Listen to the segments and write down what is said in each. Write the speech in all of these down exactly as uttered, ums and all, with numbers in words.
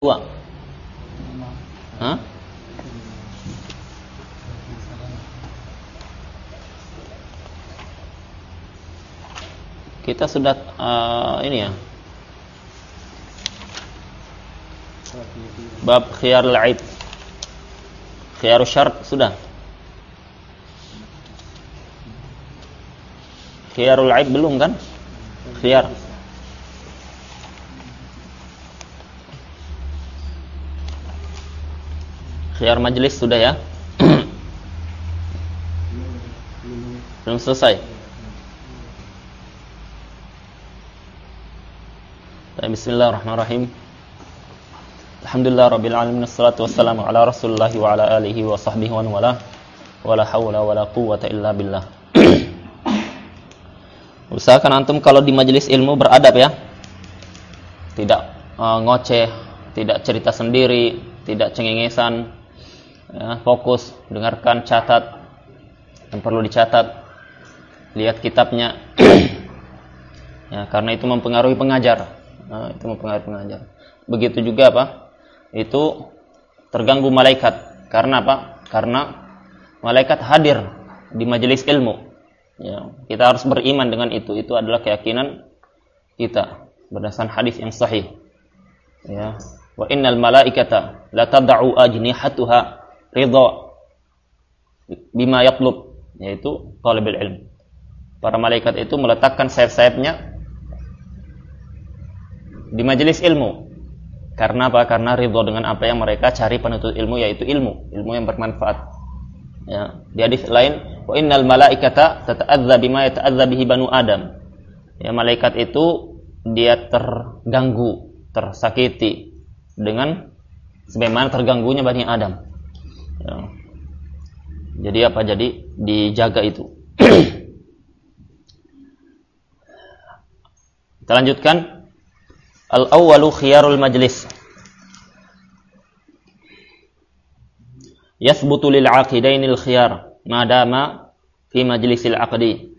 Dua. Hah? Kita sudah uh, ini ya. Bab khiyarul aib. Khiyarul syart sudah. Khiyarul aib belum kan? Khiyar. Khiyar majelis sudah ya? Belum selesai. Bismillahirrahmanirrahim. Alhamdulillah rabbil alamin, wassalatu wassalamu ala Rasulillah wa ala alihi wa sahbihi wa wala wala haula wala quwwata illa billah. Usahakan antum kalau di majelis ilmu beradab ya. Tidak uh, ngoceh, tidak cerita sendiri, tidak cengengesan. Ya, fokus, dengarkan, catat yang perlu dicatat, lihat kitabnya. Ya, karena itu mempengaruhi pengajar. Nah, itu mempengaruhi pengajar. Begitu juga apa? Itu terganggu malaikat. Karena apa? Karena malaikat hadir di majelis ilmu. Ya, kita harus beriman dengan itu. Itu adalah keyakinan kita berdasarkan hadis yang sahih. Ya, wa innal malaikata la tad'u ajnihatuha ridha bima yatlub, yaitu talibul ilm. Para malaikat itu meletakkan sayap-sayapnya di majelis ilmu. Karena apa? Karena ridha dengan apa yang mereka cari penuntut ilmu, yaitu ilmu, ilmu yang bermanfaat. Ya, di hadis lain, wa innal malaikata tata'adza bima yata'adza bihi banu Adam. Ya, malaikat itu dia terganggu, tersakiti dengan sebagaimana terganggunya Bani Adam. Ya. Jadi apa? Jadi dijaga itu. Kita lanjutkan. Al-awwalu khiyarul majlis. Yathbutu lil 'aqidainil khiyar ma dama fi majlisil 'aqdi.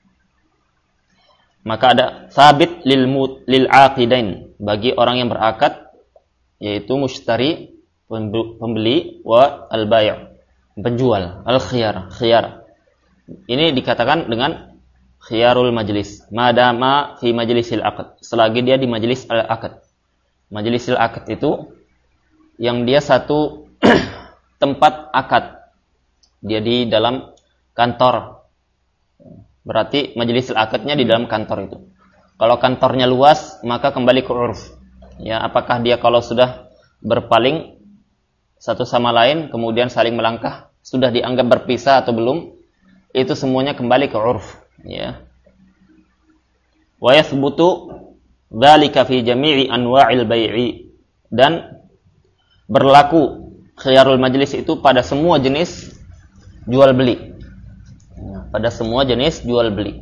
Maka ada sabit lil mut lil 'aqidain, bagi orang yang berakad, yaitu mushtari, pembeli, wa al-bai', penjual, al-khiyar, khiyar. Ini dikatakan dengan khiyarul majlis, madama fi majlisil aqd, selagi dia di majlis al-aqd. Majlisil aqd itu yang dia satu tempat akad, dia di dalam kantor. Berarti majlisil aqdnya di dalam kantor itu. Kalau kantornya luas, maka kembali ke urf. Ya, apakah dia kalau sudah berpaling satu sama lain, kemudian saling melangkah, sudah dianggap berpisah atau belum? Itu semuanya kembali ke urf. Ya. Wa yathbutu dzalika fi jami'i anwa'il bai'i, dan berlaku khiyarul majlis itu pada semua jenis jual beli. Ya, pada semua jenis jual beli.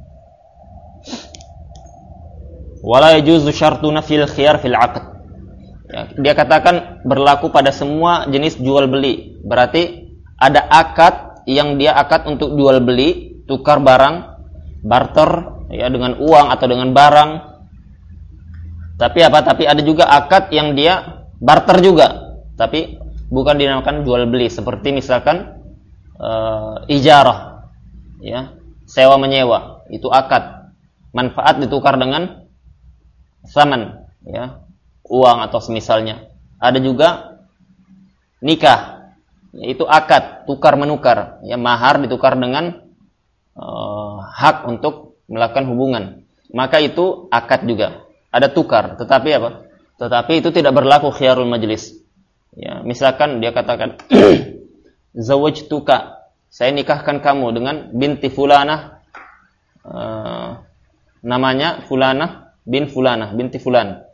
Wala yajuzu syartu nafil khiyar fil 'aqd. Ya, dia katakan berlaku pada semua jenis jual beli. Berarti ada akad yang dia akad untuk jual beli, tukar barang, barter ya, dengan uang atau dengan barang. Tapi apa? Tapi ada juga akad yang dia barter juga, tapi bukan dinamakan jual beli. Seperti misalkan uh, ijarah, ya, sewa menyewa, itu akad. Manfaat ditukar dengan saman, ya, uang atau semisalnya. Ada juga nikah, yaitu akad, tukar menukar, ya, mahar ditukar dengan uh, hak untuk melakukan hubungan. Maka itu akad juga. Ada tukar, tetapi apa? Tetapi itu tidak berlaku khiyarul majlis. Ya, misalkan dia katakan zawajtuka, saya nikahkan kamu dengan binti fulanah, uh, namanya fulanah bin fulanah, binti fulan.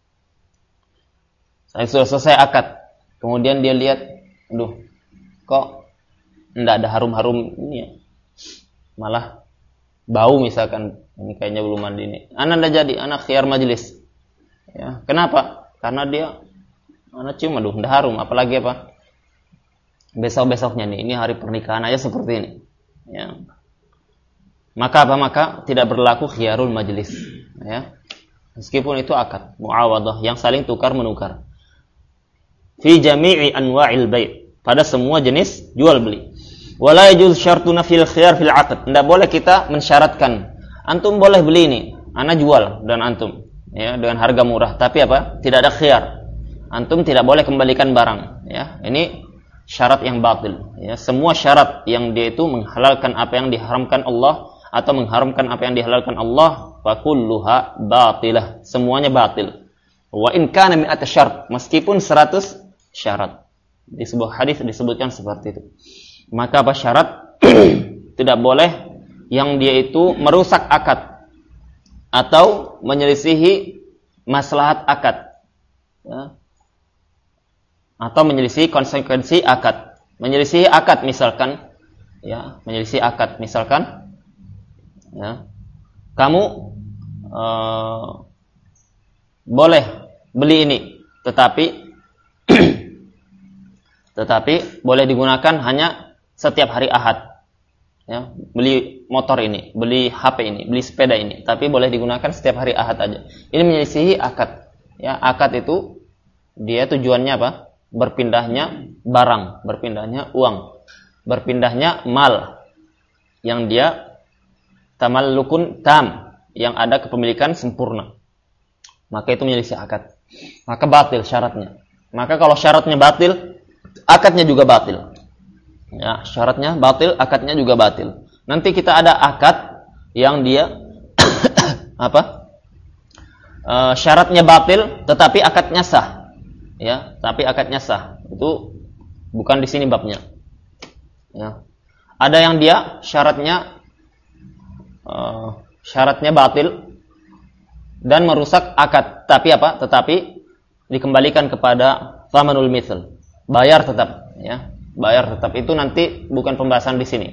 Saya sudah selesai akad. Kemudian dia lihat, aduh, kok enggak ada harum-harum ini ya. Malah bau misalkan, ini kayaknya belum mandi ini. Anak enggak jadi, anak khiyar majelis. Ya, kenapa? Karena dia anak cium, aduh, enggak harum, apalagi apa? Besok-besoknya nih, ini hari pernikahan aja seperti ini. Ya. Maka apa? Maka tidak berlaku khiyarul majelis. Ya. Meskipun itu akad muawadah yang saling tukar menukar. fi jami'i anwa'il bai', pada semua jenis jual beli. Wala yajuz syartuna fil khiyar fil 'aqd. Tidak boleh kita mensyaratkan, antum boleh beli ini, ana jual dan antum ya dengan harga murah, tapi apa? Tidak ada khiyar. Antum tidak boleh kembalikan barang, ya. Ini syarat yang batil, ya. Semua syarat yang dia itu menghalalkan apa yang diharamkan Allah atau mengharamkan apa yang dihalalkan Allah, fa kulluha batilah. Semuanya batil. Wa in kana mi'ata syart, meskipun seratus syarat. Di sebuah hadis disebutkan seperti itu. Maka apa syarat? Tidak boleh yang dia itu merusak akad atau menyelisihi maslahat akad, ya. Atau menyelisihi konsekuensi akad. Menyelisihi akad misalkan, ya, menyelisihi akad misalkan, ya, kamu uh, boleh beli ini, tetapi tetapi boleh digunakan hanya setiap hari Ahad, ya, beli motor ini, beli H P ini, beli sepeda ini, tapi boleh digunakan setiap hari Ahad aja. Ini menyelisihi akad, ya. Akad itu dia tujuannya apa? Berpindahnya barang, berpindahnya uang, berpindahnya mal yang dia tamallukun tam, yang ada kepemilikan sempurna. Maka itu menyelisih akad. Maka batil syaratnya. Maka kalau syaratnya batil, akadnya juga batil. Ya, syaratnya batil, akadnya juga batil. Nanti kita ada akad yang dia apa? E, syaratnya batil, tetapi akadnya sah. Ya, tapi akadnya sah. Itu bukan di sini babnya. Ya. Ada yang dia syaratnya e, syaratnya batil dan merusak akad, tapi apa? Tetapi dikembalikan kepada thamanul mithal. Bayar tetap, ya. Bayar tetap, itu nanti bukan pembahasan di sini.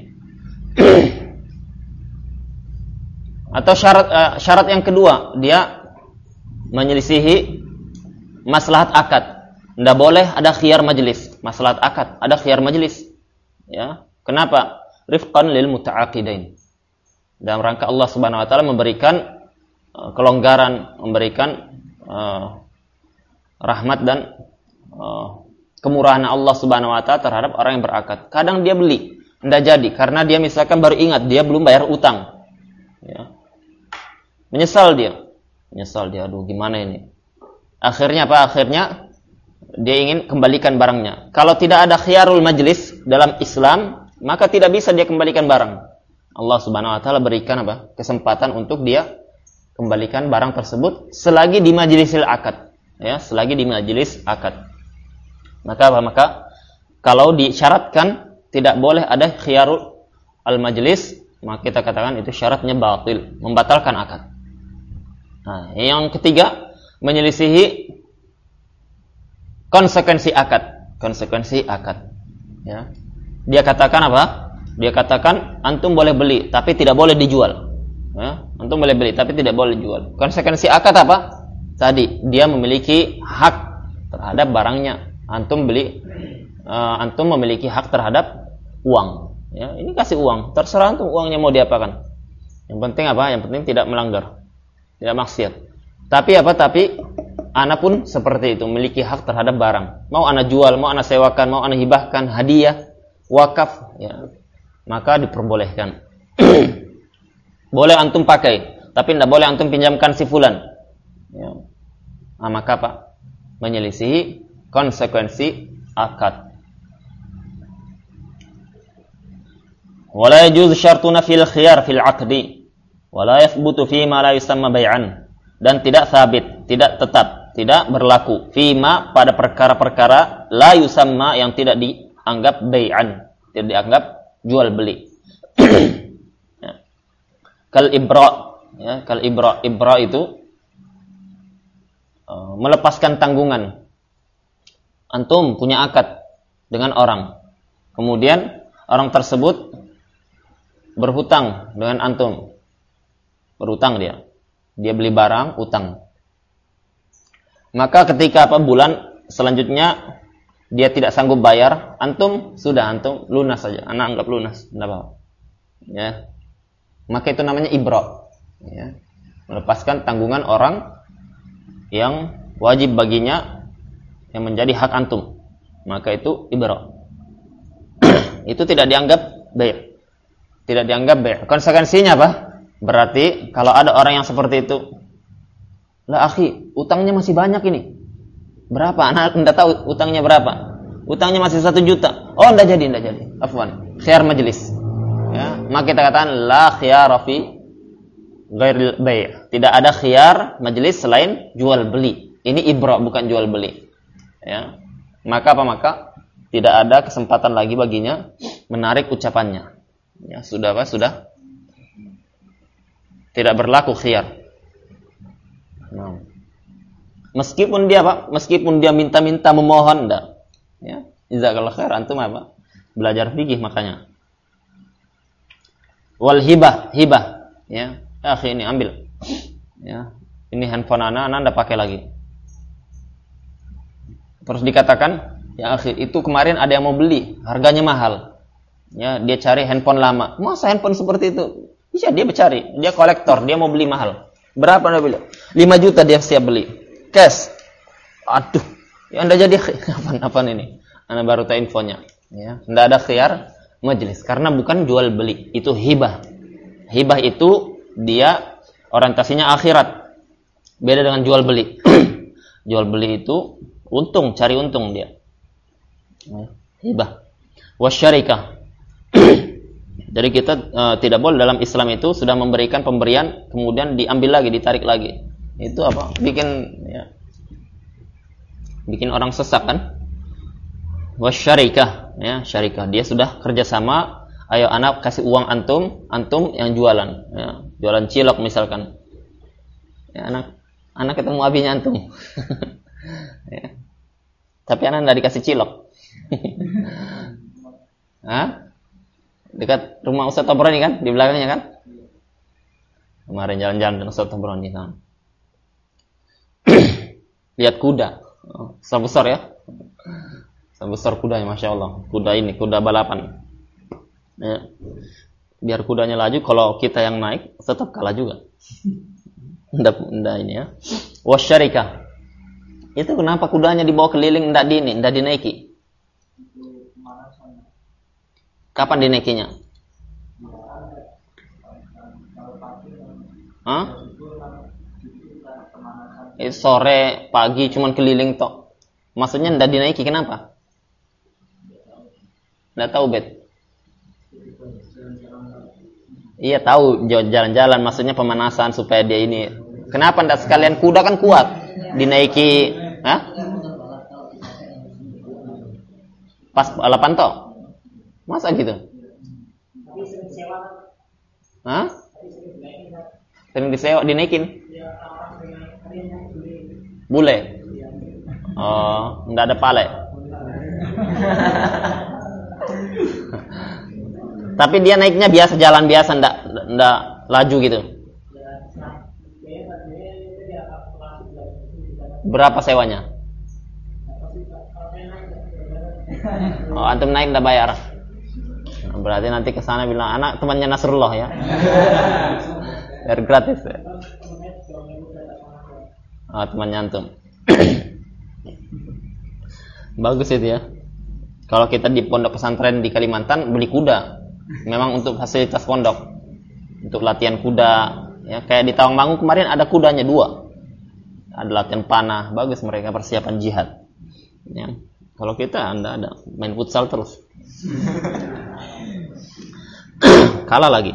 Atau syarat uh, syarat yang kedua, dia menyelisihi maslahat akad. Tidak boleh ada khiyar majlis, maslahat akad, ada khiyar majlis. Ya, kenapa? Rifqan lil muta'aqidain. Dalam rangka Allah Subhanahu wa taala memberikan uh, kelonggaran, memberikan uh, rahmat dan uh, kemurahan Allah Subhanahu wa taala terhadap orang yang berakad. Kadang dia beli, tidak jadi karena dia misalkan baru ingat dia belum bayar utang. Ya. Menyesal dia. Menyesal dia, aduh gimana ini? Akhirnya apa? Akhirnya dia ingin kembalikan barangnya. Kalau tidak ada khiyarul majlis dalam Islam, maka tidak bisa dia kembalikan barang. Allah Subhanahu wa taala berikan apa? Kesempatan untuk dia kembalikan barang tersebut selagi di majlisil akad. Ya, selagi di majlis akad. Maka apa? Maka kalau disyaratkan tidak boleh ada khiyarul al-majlis, maka kita katakan itu syaratnya batil, membatalkan akad. Nah, yang ketiga, menyelisihi konsekuensi akad. Konsekuensi akad. Ya. Dia katakan apa? Dia katakan antum boleh beli, tapi tidak boleh dijual. Ya. Antum boleh beli, tapi tidak boleh dijual. Konsekuensi akad apa? Tadi dia memiliki hak terhadap barangnya. Antum beli, uh, antum memiliki hak terhadap uang. Ya, ini kasih uang, terserah antum uangnya mau diapakan. Yang penting apa? Yang penting tidak melanggar, tidak maksiat. Tapi apa? Tapi ana pun seperti itu, memiliki hak terhadap barang. Mau ana jual, mau ana sewakan, mau ana hibahkan, hadiah, wakaf, ya, maka diperbolehkan. Boleh antum pakai, tapi tidak boleh antum pinjamkan si fulan. Ya. Nah, maka apa? Menyelisihi konsekuensi akad. Wala yajuz syartuna fil khiyar fil aqdi wala yathbutu fi ma la yusamma bai'an, dan tidak sabit, tidak tetap, tidak berlaku fima pada perkara-perkara la yusamma yang tidak dianggap bai'an, tidak dianggap jual beli. Ya. Kal ibra, ya, kal ibra, ibra itu uh, melepaskan tanggungan. Antum punya akad dengan orang, kemudian orang tersebut berhutang dengan antum, berhutang dia, dia beli barang, utang. Maka ketika apa bulan selanjutnya dia tidak sanggup bayar, antum sudah antum lunas saja, anak anggap lunas, tidak apa-apa. Ya, maka itu namanya ibra, ya, melepaskan tanggungan orang yang wajib baginya yang menjadi hak antum, maka itu ibra. Itu tidak dianggap bai'. Tidak dianggap bai'. Konsekuensinya apa? Berarti kalau ada orang yang seperti itu, lah akhi, utangnya masih banyak ini. Berapa? Anak enggak tahu utangnya berapa. Utangnya masih satu juta. Oh, enggak jadi, enggak jadi. Afwan. Khiyar majlis. Ya, maka kita katakan la khiyara fi ghairil bai'. Tidak ada khiyar majlis selain jual beli. Ini ibra, bukan jual beli. Ya. Maka apa maka tidak ada kesempatan lagi baginya menarik ucapannya. Ya, sudah apa? Sudah tidak berlaku khiyar. Nah. Meskipun dia apa? Meskipun dia minta-minta memohon, enggak. Ya, jazakallahu khair, antum apa? Belajar fikih makanya. Wal hibah, hibah, ya. Akhi ini ambil. Ya. Ini handphone ana, ana enggak pakai lagi. Terus dikatakan, ya akhi, itu kemarin ada yang mau beli, harganya mahal. Ya, dia cari handphone lama. Masa handphone seperti itu? Bisa dia mencari, dia kolektor, dia mau beli mahal. Berapa Anda beli? lima juta dia siap beli. Cash. Aduh, ya Anda jadi apa-apa ini. Anda baru tahu infonya. Ya, tidak ada khiyar majlis karena bukan jual beli, itu hibah. Hibah itu dia orientasinya akhirat. Beda dengan jual beli. Jual beli itu untung, cari untung dia. Ya, hibah. Wasyarikah. Jadi kita uh, tidak boleh dalam Islam itu sudah memberikan pemberian kemudian diambil lagi, ditarik lagi. Itu apa? Bikin ya, bikin orang sesak kan? Wasyarikah, ya, syarikah. Dia sudah kerjasama. Ayo anak kasih uang antum, antum yang jualan, ya, jualan cilok misalkan. Ya, anak, anak ketemu abinya antum. Ya. Tapi anak tidak dikasih cilok. Hah? Dekat rumah Ustaz Tobroni kan, di belakangnya kan? Kemarin jalan-jalan dengan Ustaz Tobroni kan. Lihat kuda, oh, besar-besar ya. Besar kudanya, masya Allah. Kuda ini, kuda balapan. Ya. Biar kudanya laju, kalau kita yang naik tetap kalah juga. Ndak, ndak ini ya. Wasyarikah. Itu kenapa kudanya dibawa keliling, ndak di ini, ndak dinaiki? Kapan dinaikinya? Hah? Eh, sore, pagi, cuman keliling tok. Maksudnya ndak dinaiki, kenapa? Nggak tahu bet. Iya tahu jalan-jalan, maksudnya pemanasan supaya dia ini. Kenapa ndak sekalian kuda kan kuat, dinaiki? Hah? Pas balapan toh? Masa gitu? Hah? Sering disewa, dinaikin? Bule? Oh, nggak ada pale. Tapi dia naiknya biasa, jalan biasa, ndak ndak laju gitu. Berapa sewanya? Oh, antum naik ndak bayar. Berarti nanti ke sana bilang anak temannya Nasrullah ya. Biar gratis ya. Oh, temannya antum. Bagus itu ya. Kalau kita di pondok pesantren di Kalimantan beli kuda. Memang untuk fasilitas pondok. Untuk latihan kuda, ya kayak di Tawangmangu kemarin ada kudanya dua. Ada latihan panah, bagus mereka persiapan jihad. Ya. Kalau kita Anda ada main futsal terus. Kalah lagi.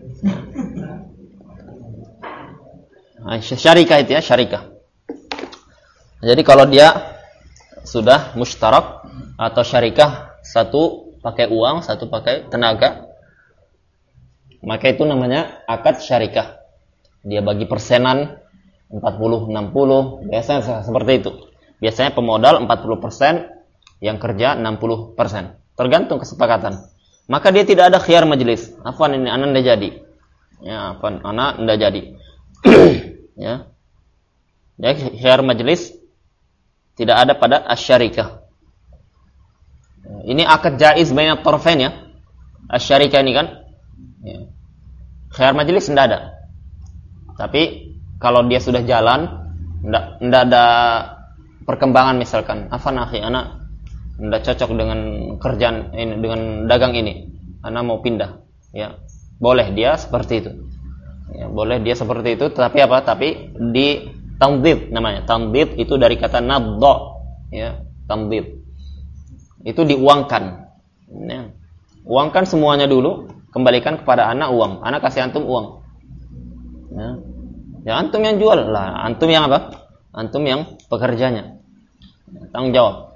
Nah, syarikah itu ya, syarikah. Jadi kalau dia sudah mustarak atau syarikah, satu pakai uang, satu pakai tenaga, maka itu namanya akad syarikah. Dia bagi persenan empat puluh enam puluh, biasanya seperti itu. Biasanya pemodal empat puluh persen, yang kerja enam puluh persen. Tergantung kesepakatan. Maka dia tidak ada khiyar majelis. Afwan ini anak ndak jadi. Ya, afwan anak ndak jadi. Ya. Ya, khiyar majelis tidak ada pada asyarikah. Ini akad jaiz baina tarfain ya. Asyarikah ini kan. Ya. Khiyar majelis tidak ada. Tapi kalau dia sudah jalan, tidak tidak ada perkembangan misalkan, afan akhi, anak tidak cocok dengan kerjaan ini, dengan dagang ini, anak mau pindah, ya boleh dia seperti itu, ya, boleh dia seperti itu, tapi apa? Tapi di tamdid namanya, tamdid itu dari kata nadda, ya tamdid itu diuangkan, ya. Uangkan semuanya dulu, kembalikan kepada anak uang, anak kasih antum uang, ya, ya antum yang jual lah, antum yang apa? Antum yang pekerjanya, tanggung jawab.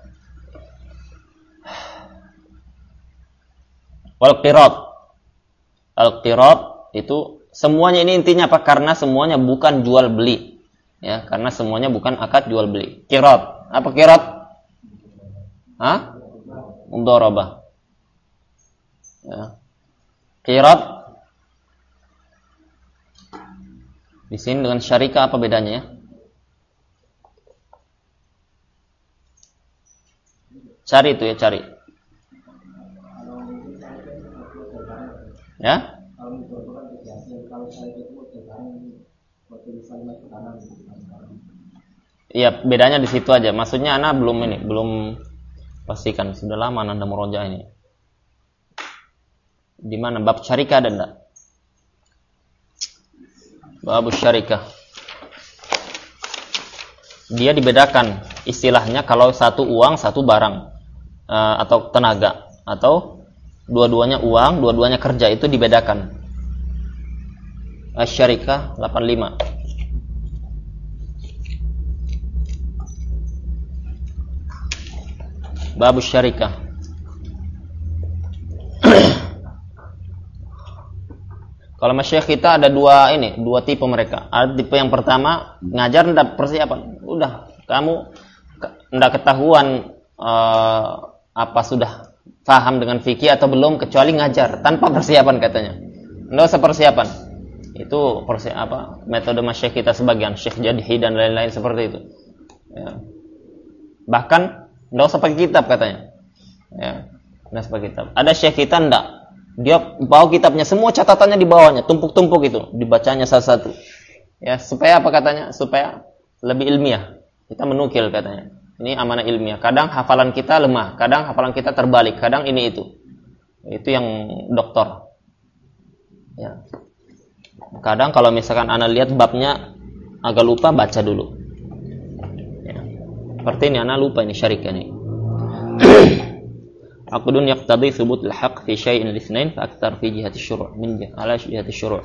Wal qirad, al qirad itu semuanya ini intinya apa? Karena semuanya bukan jual beli, ya, karena semuanya bukan akad jual beli. Qirad, apa qirad? Hah? Mudharabah. Ya. Qirad di sini dengan syarikah apa bedanya ya? Cari itu ya, cari. Ya? Iya, bedanya di situ aja. Maksudnya anak belum ini, belum pastikan. Sudah lama Anda murojaah ini. Di mana bab syarikah ada enggak? Bab syarikah. Dia dibedakan istilahnya kalau satu uang, satu barang. Uh, atau tenaga, atau dua-duanya uang, dua-duanya kerja, itu dibedakan. Asy-Syarikah delapan puluh lima. Bab syarikah. Kalau masyayikh kita ada dua ini, dua tipe mereka. Ada tipe yang pertama, ngajar ndak persiapan. Udah, kamu ndak ketahuan uh, apa sudah paham dengan fikih atau belum, kecuali ngajar tanpa persiapan katanya. Nggak usah persiapan. Itu persi apa metode masyayikh kita sebagian, Syekh Jadhi dan lain-lain seperti itu. Ya. Bahkan nggak usah pakai kitab katanya. Ya, nggak usah pakai kitab. Ada syekh kita ndak, dia bawa kitabnya, semua catatannya di bawahnya, tumpuk-tumpuk itu, dibacanya satu-satu. Ya, supaya apa katanya? Supaya lebih ilmiah. Kita menukil katanya. Ini amanah ilmiah. Kadang hafalan kita lemah, kadang hafalan kita terbalik, kadang ini itu. Itu yang doktor. Ya. Kadang kalau misalkan ana lihat babnya agak lupa, baca dulu. Ya. Seperti ini ana lupa ini syarikah ini. Aqdun yaqtadi thubut al-haqq fi syai'in al-ithnain fa akthar fi jihati syuru' min ala jihati syuru'.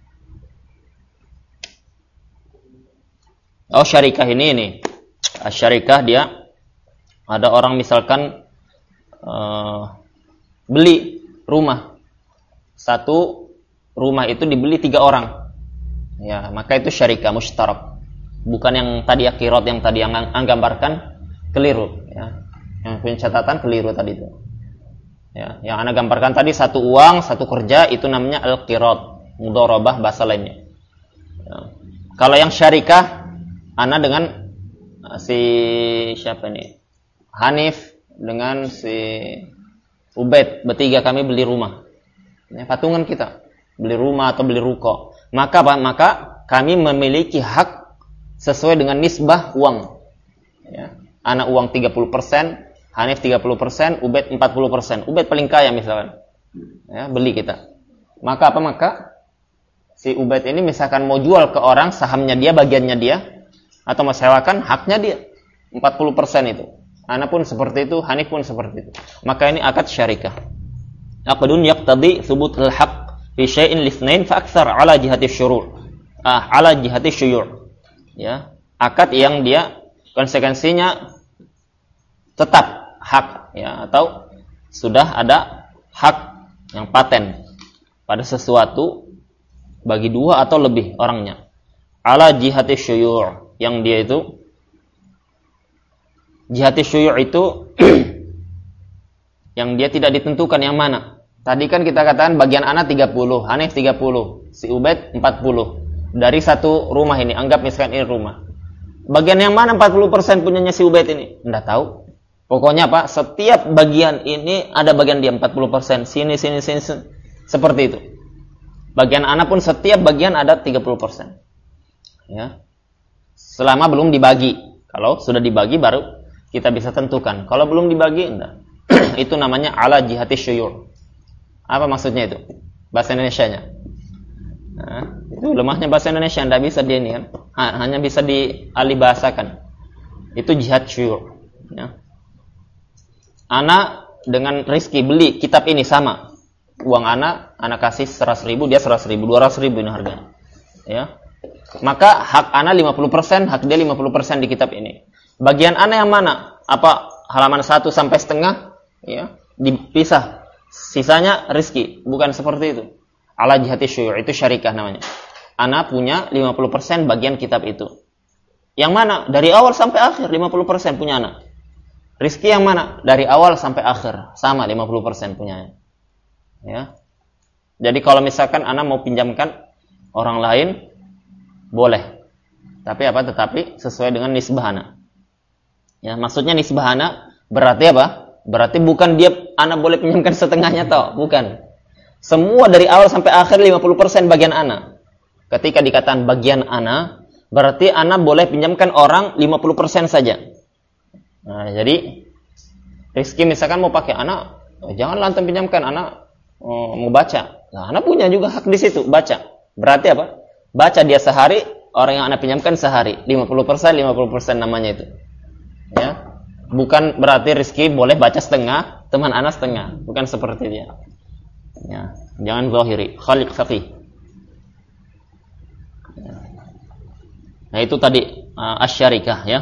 Oh, syarikah ini nih. Syarikah dia ada orang misalkan uh, beli rumah, satu rumah itu dibeli tiga orang, ya maka itu syarikah mushtarak, bukan yang tadi ya qirad yang tadi yang ang gambarkan keliru, ya yang punya catatan keliru tadi itu, ya yang ana gambarkan tadi satu uang satu kerja itu namanya al qirad mudharabah bahasa lainnya, ya. Kalau yang syarikah ana dengan si siapa nih? Hanif dengan si Ubaid, bertiga kami beli rumah. Ya, patungan kita beli rumah atau beli ruko. Maka apa? Maka kami memiliki hak sesuai dengan nisbah uang. Ya. Anak uang tiga puluh persen, Hanif tiga puluh persen, Ubaid empat puluh persen. Ubaid paling kaya misalkan. Ya, beli kita. Maka apa? Maka si Ubaid ini misalkan mau jual ke orang, sahamnya dia, bagiannya dia, atau mau sewakan, haknya dia empat puluh persen itu. Ana pun seperti itu, Hanif pun seperti itu. Maka ini akad syarikah. Aqdun yaqtadi thubut al-haqq fi syai'in lithnain fa akthar ala jihati syuru'. Ah, ala jihati syuyu'. Ya, akad yang dia konsekuensinya tetap hak, ya, atau sudah ada hak yang paten pada sesuatu bagi dua atau lebih orangnya. Ala jihati syuyu', yang dia itu jihati syuyu' itu yang dia tidak ditentukan yang mana. Tadi kan kita katakan bagian anak tiga puluh, Hanif tiga puluh, si Ubaid empat puluh. Dari satu rumah ini, anggap misalkan ini rumah. Bagian yang mana empat puluh persen punyanya si Ubaid ini? Enggak tahu. Pokoknya Pak, setiap bagian ini ada bagian dia empat puluh persen, sini sini sini, sini. Seperti itu. Bagian anak pun setiap bagian ada tiga puluh persen. Ya. Selama belum dibagi. Kalau sudah dibagi baru kita bisa tentukan. Kalau belum dibagi, enggak. Itu namanya ala jihati syuyur. Apa maksudnya itu? Bahasa Indonesianya. Nah, itu lemahnya bahasa Indonesia, enggak bisa dia ini kan. Hanya bisa dialihbahasakan. Itu jihad syuyur. Ya. Ana dengan Rizki beli kitab ini sama. Uang ana, ana kasih seratus ribu, dia seratus ribu, dua ratus ribu ini harganya. Ya. Maka hak ana lima puluh persen, hak dia lima puluh persen di kitab ini. Bagian ana yang mana? Apa halaman satu sampai setengah? Ya, dipisah. Sisanya Rizki. Bukan seperti itu. Ala jihati syuyur, itu syarikah namanya. Ana punya lima puluh persen bagian kitab itu. Yang mana? Dari awal sampai akhir lima puluh persen punya ana. Rizki yang mana? Dari awal sampai akhir sama lima puluh persen punyanya. Ya. Jadi kalau misalkan ana mau pinjamkan orang lain, boleh. Tapi apa? Tetapi sesuai dengan nisbah ana. Ya, maksudnya nisbah ana berarti apa? Berarti bukan dia ana boleh pinjamkan setengahnya toh, bukan. Semua dari awal sampai akhir lima puluh persen bagian ana. Ketika dikatakan bagian ana, berarti ana boleh pinjamkan orang lima puluh persen saja. Nah, jadi Rizki misalkan mau pakai ana, jangan lantas pinjamkan, ana oh, mau baca. Nah, ana punya juga hak di situ, baca. Berarti apa? Baca dia sehari, orang yang ana pinjamkan sehari, lima puluh persen, lima puluh persen namanya itu. Ya. Bukan berarti Rizki boleh baca setengah, teman ana setengah. Bukan seperti dia. Ya. Jangan zahiri, khaliq faqih. Ya. Nah, itu tadi uh, asyarikah ya.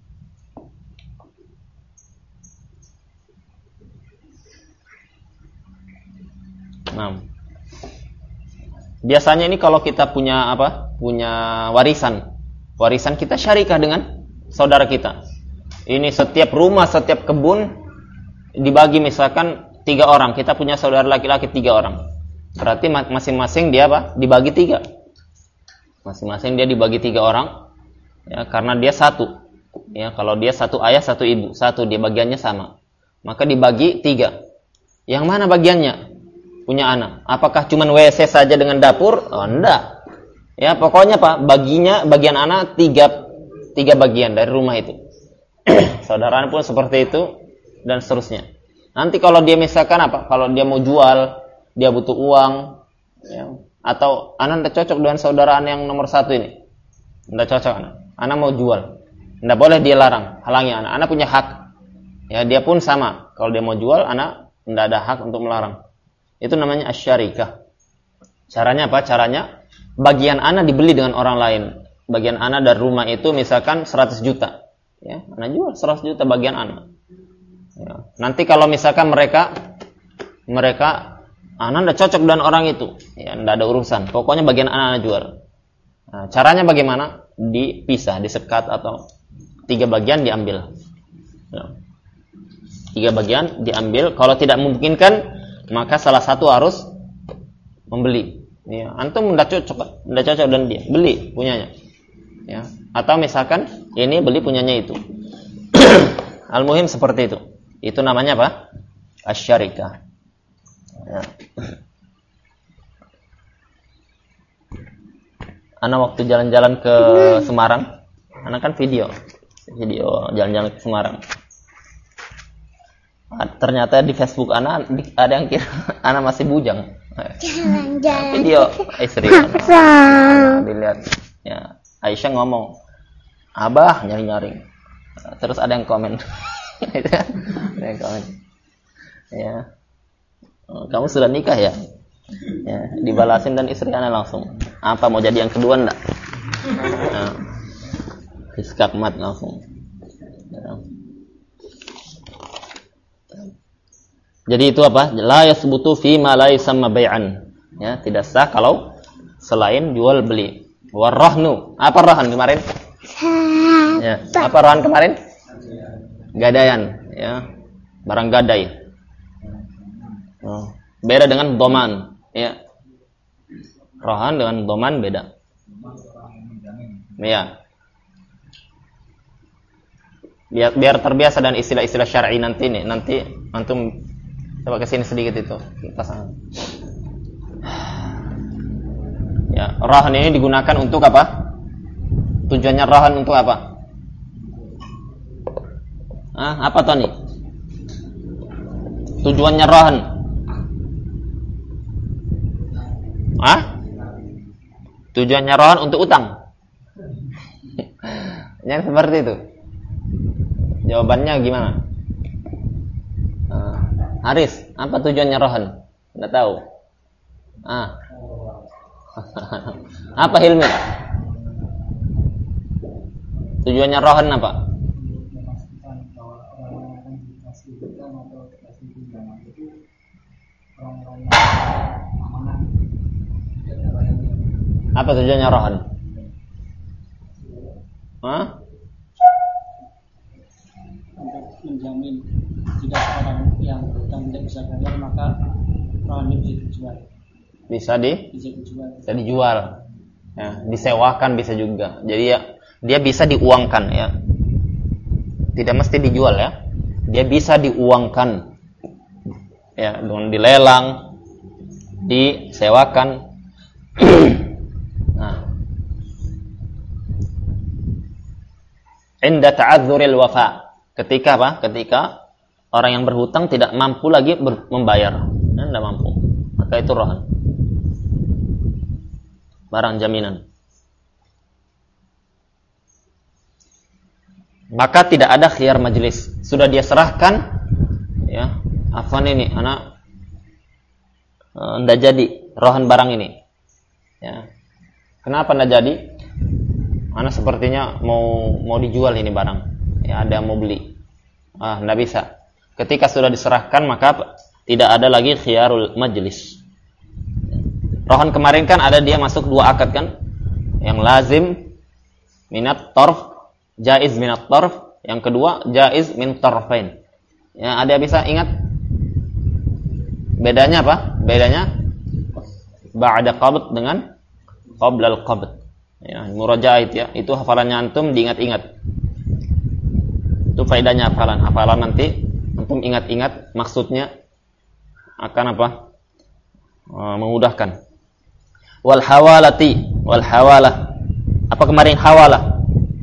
Nah. Biasanya ini kalau kita punya apa? Punya warisan. Warisan kita syarikah dengan saudara kita. Ini setiap rumah, setiap kebun dibagi misalkan tiga orang. Kita punya saudara laki-laki tiga orang. Berarti masing-masing dia apa? Dibagi tiga. Masing-masing dia dibagi tiga orang. Ya, karena dia satu. Ya, kalau dia satu ayah, satu ibu, satu dia bagiannya sama. Maka dibagi tiga. Yang mana bagiannya? Punya anak. Apakah cuma W C saja dengan dapur? Oh, enggak. Ya, pokoknya Pak, baginya bagian anak tiga tiga bagian dari rumah itu. Saudara pun seperti itu dan seterusnya. Nanti kalau dia misalkan apa? Kalau dia mau jual, dia butuh uang, ya, atau anak tidak cocok dengan saudaraan yang nomor satu ini, tidak cocok anak. Anak mau jual, tidak boleh dia larang, halangi anak. Anak punya hak. Ya, dia pun sama. Kalau dia mau jual, anak tidak ada hak untuk melarang. Itu namanya asyarikah. Caranya apa? Caranya bagian anak dibeli dengan orang lain. Bagian anak dari rumah itu misalkan seratus juta. Ya, anak jual seratus juta bagian anak. Ya. Nanti kalau misalkan mereka mereka anak tidak cocok dengan orang itu, ya tidak ada urusan. Pokoknya bagian anak, anak jual. Nah, caranya bagaimana? Dipisah, disekat atau tiga bagian diambil. Ya. Tiga bagian diambil. Kalau tidak memungkinkan, maka salah satu harus membeli. Ya, antum tidak cocok, tidak cocok dan dia beli punyanya. Ya. Atau misalkan ini beli punyanya itu. Al-muhim seperti itu. Itu namanya apa? Asyarikah. Ya. Ana waktu jalan-jalan ke Semarang, ana kan video, video jalan-jalan ke Semarang. Ternyata di Facebook ana ada yang kira ana masih bujang. Jalan-jalan. Video istri ana. Dilihat. Ya. Aisyah ngomong, Abah nyari-nyari. Terus ada yang komen. Ada yang komen. Ya. Kamu sudah nikah ya? Ya, dibalasin dan istri ana langsung. Apa mau jadi yang kedua enggak? Nah. Iskakmat langsung. Ya. Jadi itu apa? La yasbutu fi ma la yusamma bai'an. Ya, tidak sah kalau selain jual beli. Warahnu. Apa rahan kemarin? Ya, apa rahan kemarin? Gadaian, ya. Barang gadai. Oh. Beda dengan doman, ya. Rahan dengan doman beda. Ya. Biar, biar terbiasa dan istilah-istilah syar'i nanti nih. Nanti antum coba ke sini sedikit itu. Pasang. Ya, rahan ini digunakan untuk apa? Tujuannya rahan untuk apa? Ah, apa Tony? Tujuannya rohan? Ah? Tujuannya rohan untuk utang? Yang seperti itu. Jawabannya gimana? Ah, Haris, apa tujuannya rohan? Nggak tahu. Ah. Apa Hilmi? Tujuannya rohan apa? Apa tujuannya rohan? Hah? Untuk menjamin jika orang yang berhutang tidak bisa bayar, maka rohan bisa dijual. Bisa di? Bisa dijual. Bisa dijual. Ya, disewakan bisa juga. Jadi ya, dia bisa diuangkan ya. Tidak mesti dijual ya. Dia bisa diuangkan. Ya, dengan dilelang, disewakan. Nah. Inda ta'adzuril wafa. Ketika apa? Ketika orang yang berhutang tidak mampu lagi ber- membayar. Ya, tidak mampu. Maka itu rohan. Barang jaminan. Maka tidak ada khiyar majelis. Sudah dia serahkan, ya, afwan ini, anak tidak e, jadi rohan barang ini. Ya. Kenapa tidak jadi? Anak sepertinya mau mau dijual ini barang. Ya, ada yang mau beli. Ah, tidak bisa. Ketika sudah diserahkan, maka tidak ada lagi khiyarul majelis. Rohan kemarin kan ada dia masuk dua akad kan? Yang lazim minat torf, jaiz minat torf, yang kedua jaiz min torfain. Ya, ada bisa ingat? Bedanya apa? Bedanya ba'da qabd dengan qablal qabd. Ya, murajaah ya. Itu hafalannya antum diingat-ingat. Itu faedahnya hafalan. Hafalan nanti antum ingat-ingat maksudnya akan apa? Uh, memudahkan. Wal hawalati, wal hawalah. Apa kemarin hawalah?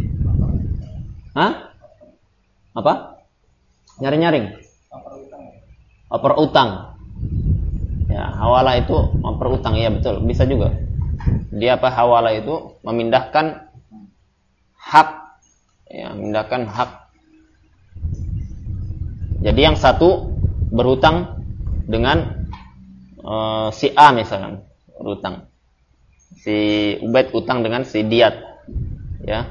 Hah? Apa? Nyari-nyaring. Oper utang. Ya, hawalah itu oper utang, ya betul, bisa juga. Dia apa hawalah itu memindahkan hak, ya, memindahkan hak. Jadi yang satu berhutang dengan uh, si A misalnya, berhutang. Si Ubaid utang dengan si Diyat, ya.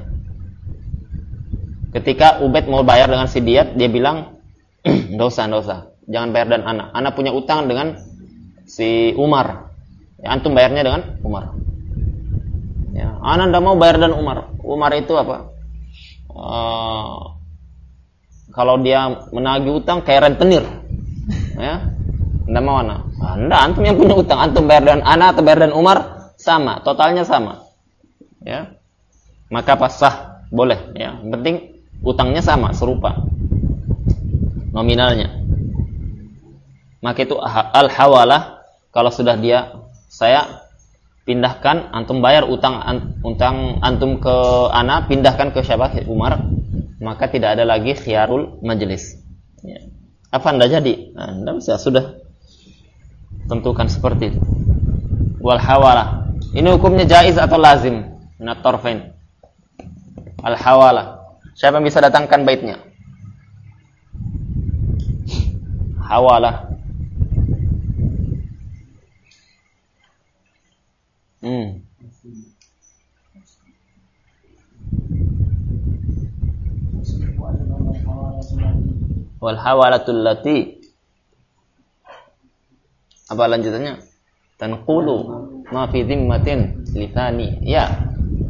Ketika Ubaid mau bayar dengan si Diyat, dia bilang, "Enggak usah, enggak usah. Jangan bayar dan anak. Anak punya utang dengan si Umar. Ya, antum bayarnya dengan Umar." Ya, anak enggak mau bayar dan Umar. Umar itu apa? Uh, kalau dia menagih utang kayak rentenir. Ya. Enggak mau anak. Ah, enggak, antum yang punya utang, antum bayar dan anak atau bayar dan Umar sama, totalnya sama. Ya. Maka pas sah, boleh ya. Yang penting utangnya sama, serupa nominalnya. Maka itu al-hawalah. Kalau sudah dia, saya pindahkan, antum bayar utang utang antum ke ana, pindahkan ke siapa? Umar. Maka tidak ada lagi khiyarul majelis. Ya. Apa anda jadi? Nah, anda bisa sudah tentukan seperti itu. Wal hawalah. Ini hukumnya jaiz atau lazim? Minat torfain. Al hawalah. Siapa yang bisa datangkan baitnya? Hawalah. Hmm. Wal hawalatul lati. Apa lanjutannya? Tanqulu ma fi dhimmatin lithani. Ya.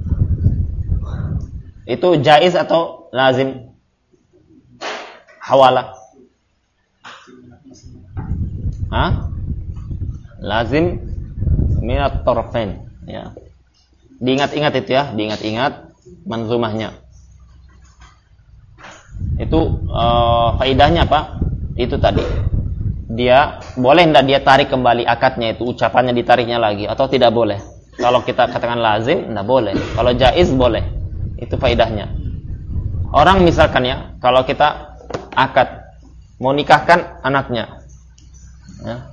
Itu jaiz atau lazim? Hawalah. Hah? Lazim minat torfain, ya. Diingat-ingat itu ya, diingat-ingat manzumahnya. Itu uh, faidahnya apa? Itu tadi. Dia boleh enggak dia tarik kembali akadnya itu, ucapannya ditariknya lagi atau tidak boleh? Kalau kita katakan lazim, enggak boleh. Kalau jaiz boleh. Itu faidahnya. Orang misalkan ya, kalau kita akad, mau nikahkan anaknya. Ya.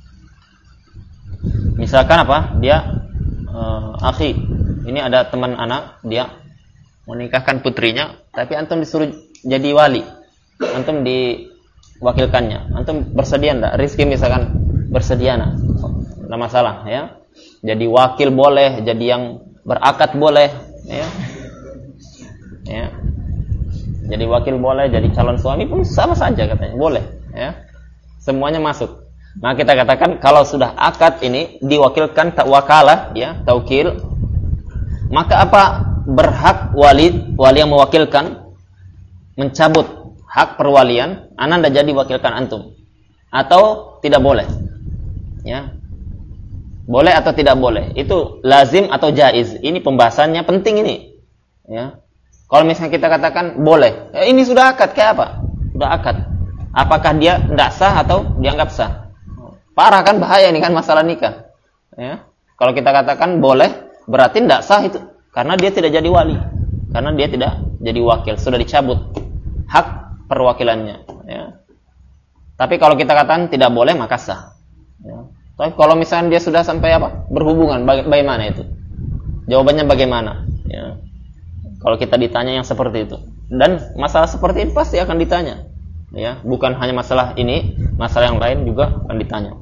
Misalkan apa? Dia uh, akhi, ini ada teman anak, dia mau nikahkan putrinya, tapi antum disuruh jadi wali, antum diwakilkannya, antum bersedia enggak? Rizki misalkan bersedia enggak? Enggak masalah ya. Jadi wakil boleh, jadi yang berakad boleh, ya. Ya. Jadi wakil boleh, jadi calon suami pun sama saja katanya, boleh, ya. Semuanya masuk. Nah, kita katakan kalau sudah akad ini diwakilkan tak wakalah, ya, taukil, maka apa berhak wali wali yang mewakilkan mencabut hak perwalian, ana ndak jadi wakilkan antum, atau tidak boleh, ya. Boleh atau tidak boleh, itu lazim atau jaiz. Ini pembahasannya penting ini, ya. Kalau misalnya kita katakan boleh, eh, ini sudah akad, kayak apa? Sudah akad. Apakah dia tidak sah atau dianggap sah? Parah kan, bahaya ini kan masalah nikah. Ya. Kalau kita katakan boleh, berarti tidak sah itu, karena dia tidak jadi wali, karena dia tidak jadi wakil, sudah dicabut hak perwakilannya. Ya. Tapi kalau kita katakan tidak boleh, maka sah. Ya. Tapi kalau misalnya dia sudah sampai apa? Berhubungan, baga- bagaimana itu? Jawabannya bagaimana? Ya. Kalau kita ditanya yang seperti itu, dan masalah seperti ini pasti akan ditanya, ya. Bukan hanya masalah ini, masalah yang lain juga akan ditanya.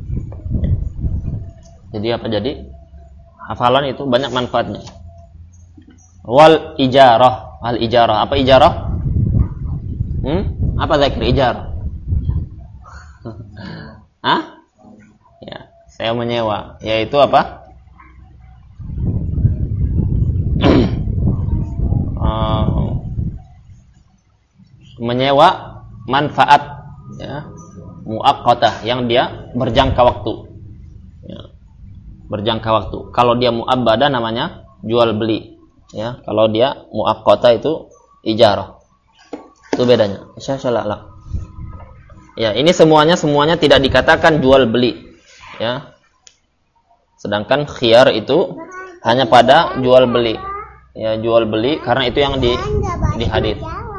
Jadi apa? Jadi hafalan itu banyak manfaatnya. Wal ijarah, al ijarah. Apa ijarah? Hmm? Apa zikir ijarah? Hah? Ya, saya menyewa, yaitu apa? uh, menyewa manfaat, ya, muaqqatah, yang dia berjangka waktu, ya, berjangka waktu. Kalau dia muabbadah namanya jual beli, ya. Kalau dia muaqqatah itu ijarah. Itu bedanya. Insyaallah. Ya, ini semuanya semuanya tidak dikatakan jual beli. Ya, sedangkan khiyar itu hanya pada jual beli, ya, jual beli, karena itu yang di di hadits.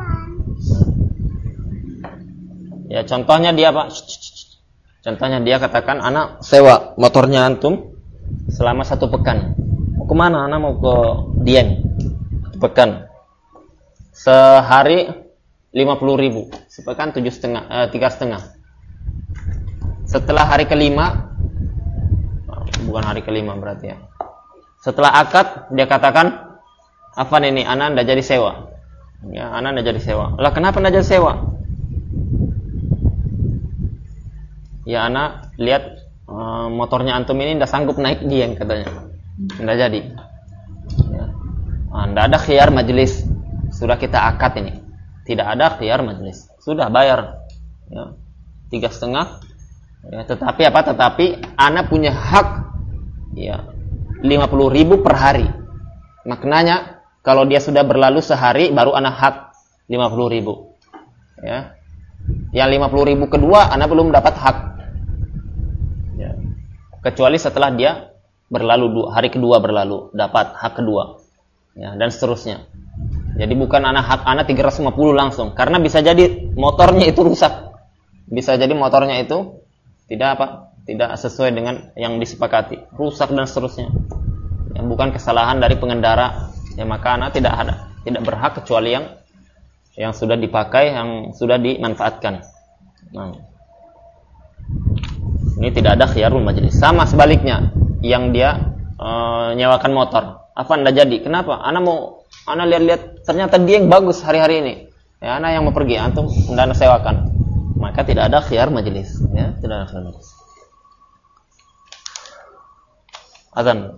Ya, contohnya dia apa? Contohnya dia katakan, anak sewa motornya antum selama satu pekan. Mau kemana? Anak mau ke Dieng, satu pekan. Sehari lima puluh ribu, sepekan tujuh setengah, eh, tiga setengah. Setelah hari kelima, bukan hari kelima berarti ya. Setelah akad dia katakan, "Afan ini anak ndak jadi sewa." Ya, anak ndak jadi sewa. Lah kenapa ndak jadi sewa? Ya, anak lihat uh, motornya antum ini ndak sanggup naik Dieng katanya. Ndak jadi. Ya. Ah, ndak ada khiyar majelis. Sudah kita akad ini. Tidak ada khiyar majelis. Sudah bayar. Ya. Tiga setengah. Ya, tetapi apa? Tetapi anak punya hak, ya, lima puluh ribu per hari. Maknanya kalau dia sudah berlalu sehari baru anak hak lima puluh ribu. Ya. Yang lima puluh ribu kedua anak belum dapat hak. Ya. Kecuali setelah dia berlalu dua, hari kedua berlalu dapat hak kedua. Ya, dan seterusnya. Jadi bukan anak hak anak tiga ratus lima puluh langsung, karena bisa jadi motornya itu rusak. Bisa jadi motornya itu tidak apa? Tidak sesuai dengan yang disepakati, rusak dan seterusnya. Yang bukan kesalahan dari pengendara, ya, maka anak tidak ada, tidak berhak kecuali yang yang sudah dipakai, yang sudah dimanfaatkan. Nah, ini tidak ada khiyarul majlis. Sama sebaliknya, yang dia e, nyewakan motor, apa anda jadi? Kenapa? Anak mau, anak lihat-lihat, ternyata dia yang bagus hari-hari ini. Ya, anak yang mau pergi, antum anda sewakan. Maka tidak ada khiyar majlis, ya, tidak ada khiyar majlis. Azan.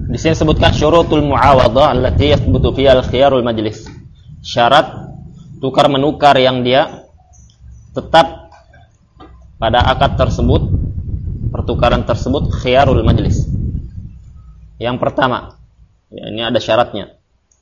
Di sini sebutkan syurutul muawadhah allati yathbutu fiha al-khiyarul majlis. Syarat tukar menukar yang dia tetap pada akad tersebut, pertukaran tersebut khiyarul majlis. Yang pertama, ya, ini ada syaratnya.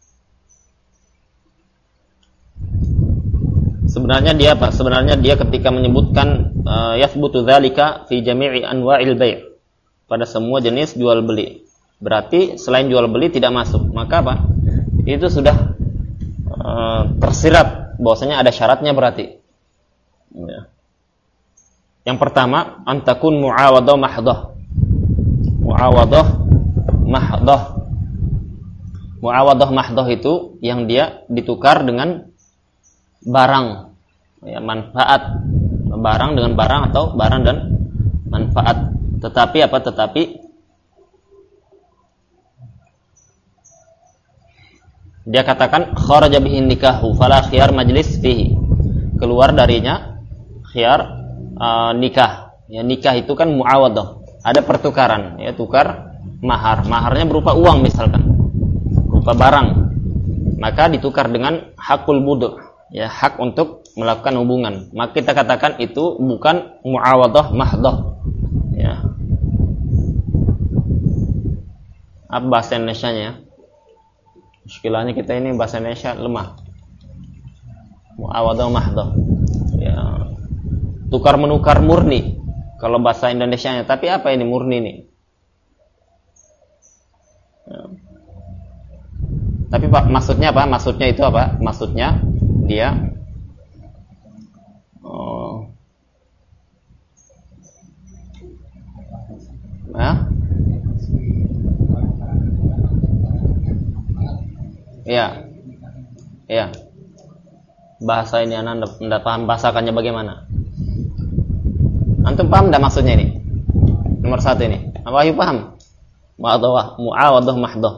Sebenarnya dia apa? Sebenarnya dia ketika menyebutkan uh, yathbutu dzalika fi jami'i anwa'il bai', pada semua jenis jual beli. Berarti selain jual beli tidak masuk. Maka apa? Itu sudah uh, tersirat bahwasanya ada syaratnya berarti. Ya. Yang pertama, antakun muawadah mahdhah. Muawadah mahdhah. Muawadah mahdhah itu yang dia ditukar dengan barang, ya, manfaat, barang dengan barang atau barang dan manfaat. Tetapi apa? Tetapi dia katakan kharaja bihi nikahu fala khiyar majlis fihi. Keluar darinya khiyar uh, nikah. Ya, nikah itu kan muawadah. Ada pertukaran, ya, tukar mahar. Maharnya berupa uang misalkan. Berupa barang. Maka ditukar dengan hakul budu', ya, hak untuk melakukan hubungan. Maka kita katakan itu bukan muawadah mahdhah. Ya. Apa bahasa Indonesianya? Muskilahnya kita ini bahasa Indonesia lemah. Muawadah mahdhah. Ya. Tukar menukar murni kalau bahasa Indonesianya. Tapi apa ini murni ini? Ya. Tapi Pak, maksudnya apa? Maksudnya itu apa? Maksudnya dia oh, ya? Iya, iya. Bahasa ini anda tidak paham bahasakannya bagaimana? Antum paham tidak maksudnya ini? Nomor satu ini. Apa you paham? Muawadah, muawadah mahdhah.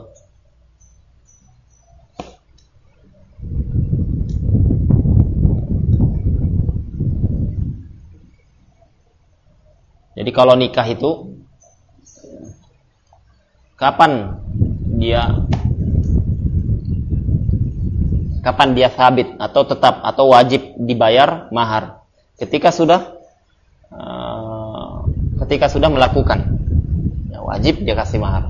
Jadi kalau nikah itu kapan dia kapan dia sabit atau tetap atau wajib dibayar mahar? Ketika sudah uh, ketika sudah melakukan, ya, wajib dia kasih mahar.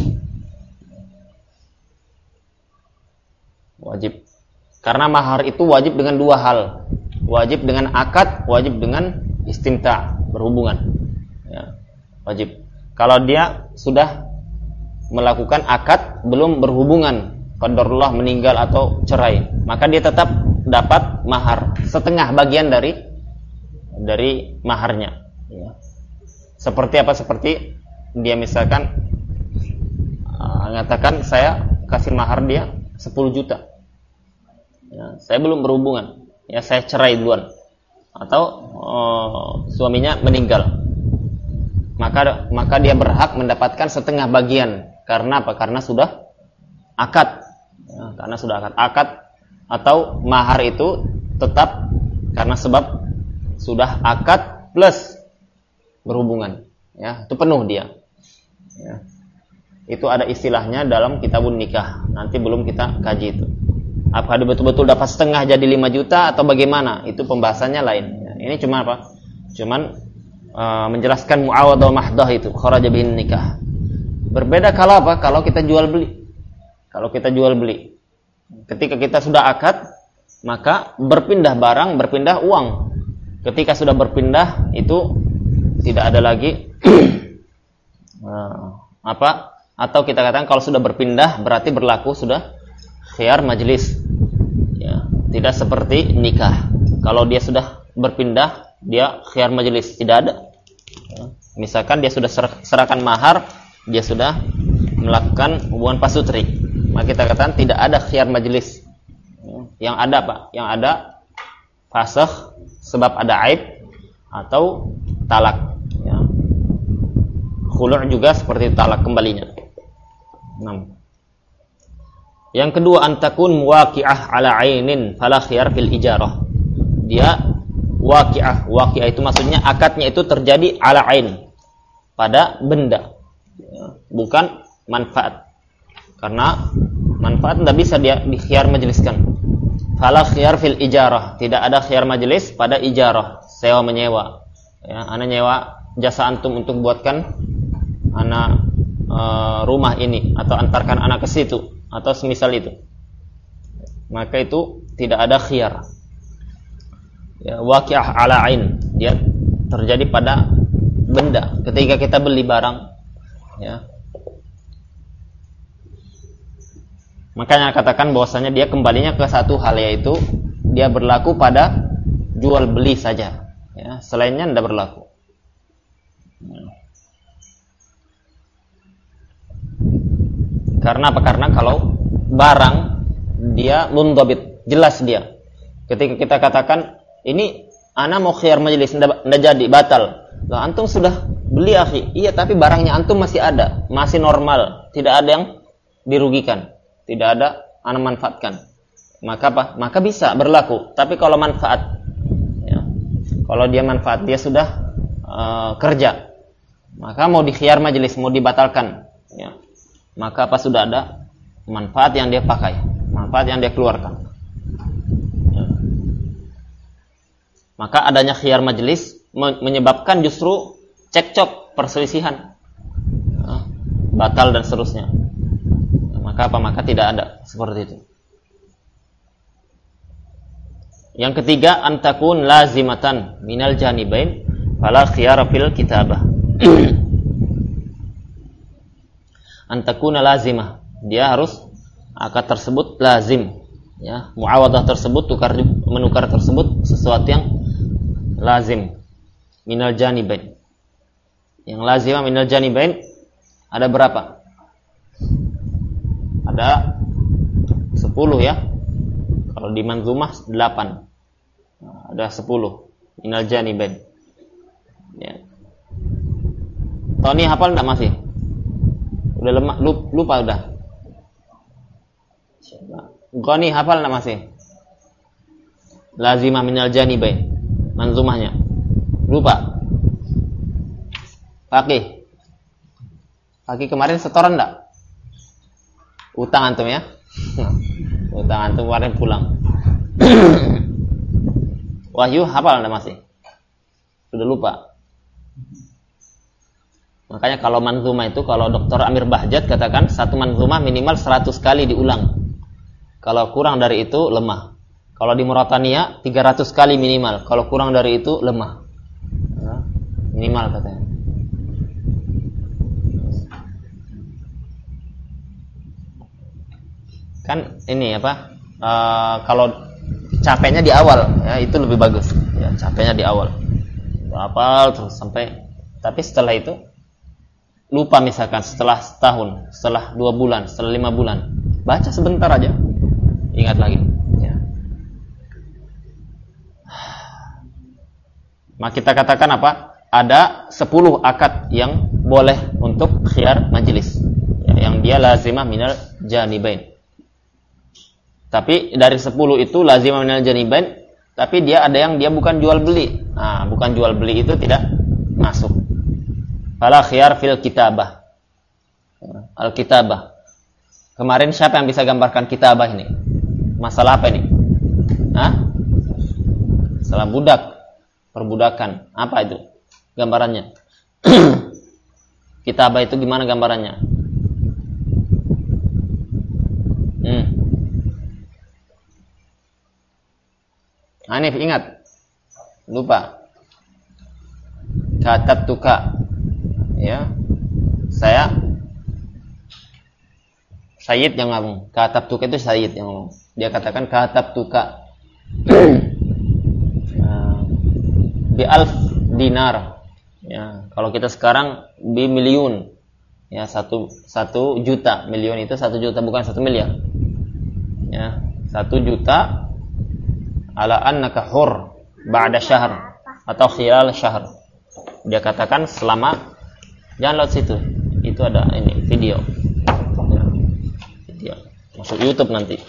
Wajib. Karena mahar itu wajib dengan dua hal. Wajib dengan akad, wajib dengan istimta', berhubungan. Ya, wajib. Kalau dia sudah melakukan akad belum berhubungan, qadarullah meninggal atau cerai, maka dia tetap dapat mahar setengah bagian dari dari maharnya. Ya. Seperti apa? Seperti dia misalkan uh, mengatakan saya kasih mahar dia sepuluh juta. Ya, saya belum berhubungan, ya saya cerai duluan, atau uh, suaminya meninggal, maka maka dia berhak mendapatkan setengah bagian. Karena apa? Karena sudah akad. Ya, karena sudah akad. Akad atau mahar itu tetap karena sebab sudah akad plus berhubungan. Ya, itu penuh dia. Ya. Itu ada istilahnya dalam kitabun nikah. Nanti belum kita kaji itu. Apakah dia betul-betul dapat setengah jadi lima juta atau bagaimana? Itu pembahasannya lain. Ya, ini cuma apa? Cuman uh, menjelaskan muawadah mahdhah itu kharaja bihin nikah. Berbeda kalau apa? Kalau kita jual beli. Kalau kita jual beli, ketika kita sudah akad, maka berpindah barang, berpindah uang. Ketika sudah berpindah, itu tidak ada lagi apa? Atau kita katakan kalau sudah berpindah, berarti berlaku sudah khiyar majlis. Ya, tidak seperti nikah. Kalau dia sudah berpindah, dia khiyar majlis, tidak ada. Ya, misalkan dia sudah serahkan mahar, dia sudah melakukan hubungan pasutri. Maka kita katakan tidak ada khiyar majlis. Yang ada apa? Yang ada fasakh sebab ada aib atau talak. Ya. Khulu' juga seperti talak kembalinya. enam. Yang kedua, antakun waqi'ah ala ainin fala khiyar fil ijarah. Dia waqi'ah. Waqi'ah itu maksudnya akadnya itu terjadi ala ain, pada benda. Ya. Bukan manfaat. Karena manfaat tidak bisa dia di khiyar majeliskan. Fala khiyar fil ijarah, tidak ada khiyar majelis pada ijarah, sewa menyewa. Ya, ana nyewa jasa antum untuk buatkan ana e, rumah ini atau antarkan anak ke situ atau semisal itu. Maka itu tidak ada khiyar. Ya, waqi'ah ala ain, dia terjadi pada benda. Ketika kita beli barang, ya. Makanya katakan bahwasanya dia kembalinya ke satu hal, yaitu dia berlaku pada jual beli saja, ya, selainnya tidak berlaku. Karena apa? Karena kalau barang dia mundhabit, jelas dia. Ketika kita katakan ini ana mau khiyar majelis, tidak jadi, batal. Lah antum sudah beli akhi, iya tapi barangnya antum masih ada, masih normal, tidak ada yang dirugikan. Tidak ada ana manfaatkan, maka apa? Maka bisa berlaku. Tapi kalau manfaat, ya, kalau dia manfaat dia sudah uh, kerja, maka mau dikhiyar majelis, mau dibatalkan, ya, maka apa sudah ada manfaat yang dia pakai, manfaat yang dia keluarkan, ya. Maka adanya khiyar majelis menyebabkan justru cekcok, perselisihan, ya, batal dan seterusnya. Maka apa? Maka tidak ada seperti itu. Yang ketiga, antakun lazimatan minal janibain fala khiyara fil kitabah. Antakuna lazimah, dia harus akad tersebut lazim, ya, muawadah tersebut, tukar menukar tersebut sesuatu yang lazim minal janibain. Yang lazimah minal janibain ada berapa? Ada sepuluh, ya. Kalau di manzumah delapan. Ada sepuluh minal janibain. Ya. Tony hafal enggak masih? Udah lemah, lupa udah. Goni hafal enggak masih? Lazimah minal janibain, manzumahnya. Lupa. Paki. Paki kemarin setoran enggak? Utang antum, ya. Utang antum kemarin pulang. Wahyu hafal enggak masih? Sudah lupa. Makanya kalau manzumah itu, kalau Doktor Amir Bahjat katakan satu manzumah minimal seratus kali diulang. Kalau kurang dari itu lemah. Kalau di Murataniyah tiga ratus kali minimal. Kalau kurang dari itu lemah. Ya, minimal katanya. Kan ini apa? Uh, kalau capeknya di awal, ya itu lebih bagus. Ya, capeknya di awal. Hafal terus sampai, tapi setelah itu lupa, misalkan setelah setahun, setelah dua bulan, setelah lima bulan, baca sebentar aja, ingat lagi. Ya. Maka kita katakan apa? Ada sepuluh akad yang boleh untuk khiyar majelis, ya, yang dia lazimah minal janibain. Tapi dari sepuluh itu lazimah minal janibain, tapi dia ada yang dia bukan jual beli. Nah, bukan jual beli itu tidak masuk. Fala khiyar fil kitabah. Al-kitabah. Kemarin siapa yang bisa gambarkan kitabah ini? Masalah apa ini? Hah? Masalah budak, perbudakan. Apa itu gambarannya? Kitabah itu gimana gambarannya? Hmm. Hanif ingat? Lupa. Katabtuka. Ya. Saya Sayyid yang ngomong. Katabtuka itu Sayyid yang ngomong. Dia katakan katabtuka bi alf dinar. Ya, kalau kita sekarang bi miliun. Ya, satu satu juta. Miliun itu satu juta, bukan satu miliar. Ya, satu juta ala annaka hur ba'da syahr atau khilal syahr. Dia katakan selama, jangan lewat situ. Itu ada ini video. Ya, video. Masuk YouTube nanti.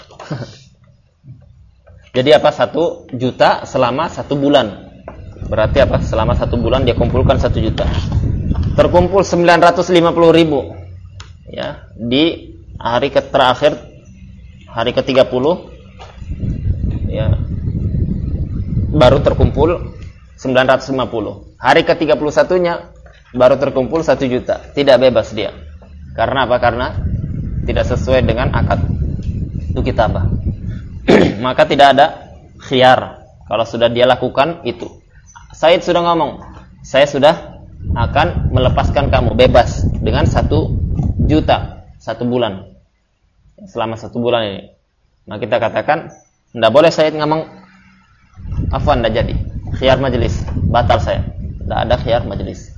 Jadi apa? Satu juta selama satu bulan. Berarti apa? Selama satu bulan dia kumpulkan satu juta. Terkumpul sembilan ratus lima puluh ribu. Ya, di hari ke terakhir hari ke tiga puluh ya baru terkumpul sembilan ratus lima puluh. Hari ke tiga puluh satu-nya baru terkumpul satu juta. Tidak bebas dia. Karena apa? Karena tidak sesuai dengan akad itu kitabah. Maka tidak ada khiyar kalau sudah dia lakukan itu. Said sudah ngomong, saya sudah akan melepaskan kamu bebas dengan satu juta satu bulan selama satu bulan ini. Maka kita katakan tidak boleh Said ngomong afwan, tidak jadi khiyar majelis, batal saya, tidak ada khiyar majelis.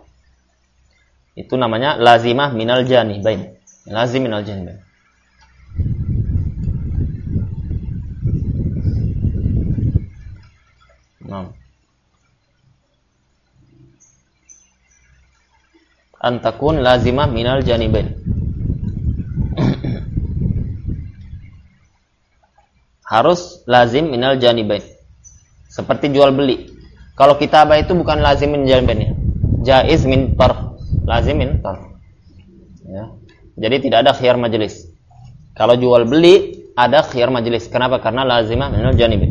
Itu namanya lazimah minal janibain, lazim minal janibain. Nah, antakun lazimah minal janibain. Harus lazim minal janibain. Seperti jual beli. Kalau kitabah itu bukan lazim min janibain, jaiz min tarf, lazim min tarf. Ya. Jadi tidak ada khiyar majelis. Kalau jual beli ada khiyar majelis. Kenapa? Karena lazimah minal janibain.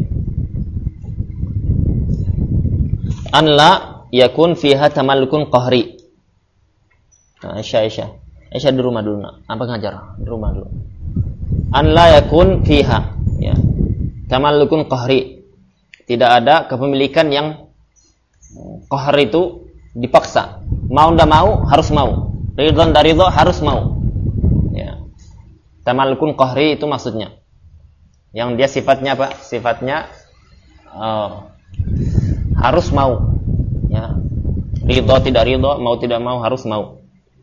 An la yakun fiha tamallukun qahri. Nah, Aisyah, Aisyah. Aisyah di rumah dulu, nak. Apa ngajar? Di rumah dulu. An la yakun fiha, ya. Tamallukun qahri. Tidak ada kepemilikan yang qahr itu dipaksa. Mau ndak mau harus mau. Ridha ndak ridha harus mau. Ya. Tamallukun qahri itu maksudnya. Yang dia sifatnya apa? Sifatnya uh, harus mau, ya. Ridho tidak ridho, mau tidak mau harus mau.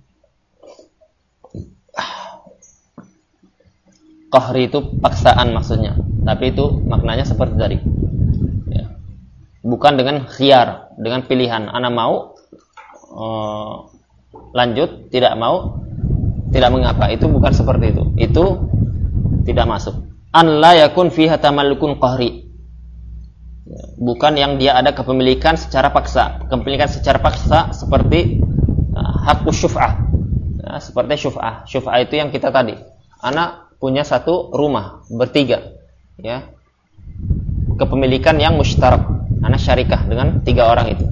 Qahri itu paksaan maksudnya, tapi itu maknanya seperti tadi, ya. Bukan dengan khiyar, dengan pilihan. Ana mau uh, lanjut, tidak mau tidak mengapa. Itu bukan seperti itu. Itu tidak masuk. An la yakun fiha tamallukun qahri. Bukan yang dia ada kepemilikan secara paksa. Kepemilikan secara paksa seperti uh, hakku syuf'ah, ya, seperti syuf'ah. Syuf'ah itu yang kita tadi, anak punya satu rumah bertiga, ya. Kepemilikan yang musytarak, anak syarikah dengan tiga orang itu.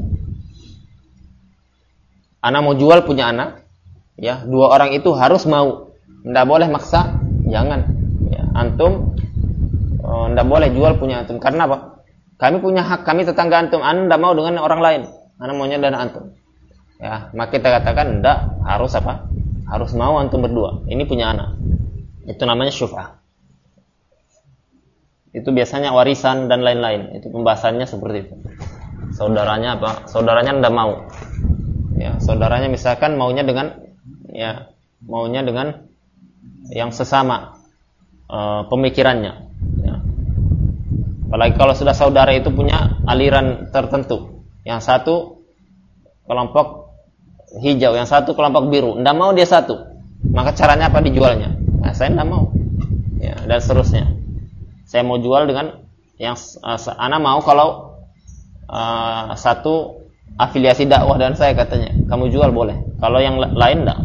Anak mau jual punya anak, ya, dua orang itu harus mau, tidak boleh maksa, jangan, ya. Antum uh, tidak boleh jual punya antum. Karena apa? Kami punya hak, kami tetangga antum. Anda mau dengan orang lain, Anda maunya dengan antum. Ya, maka kita katakan enggak, harus apa? Harus mau antum berdua. Ini punya anak. Itu namanya syuf'ah. Itu biasanya warisan dan lain-lain. Itu pembahasannya seperti itu. Saudaranya apa? Saudaranya enggak mau. Ya, saudaranya misalkan maunya dengan ya, maunya dengan yang sesama uh, pemikirannya. Apalagi kalau sudah saudara itu punya aliran tertentu. Yang satu kelompok hijau, yang satu kelompok biru. Tidak mau dia satu. Maka caranya apa? Dijualnya. Nah, saya tidak mau. Ya, dan seterusnya. Saya mau jual dengan yang uh, ana mau kalau uh, satu afiliasi dakwah dan saya katanya. Kamu jual boleh. Kalau yang lain tidak.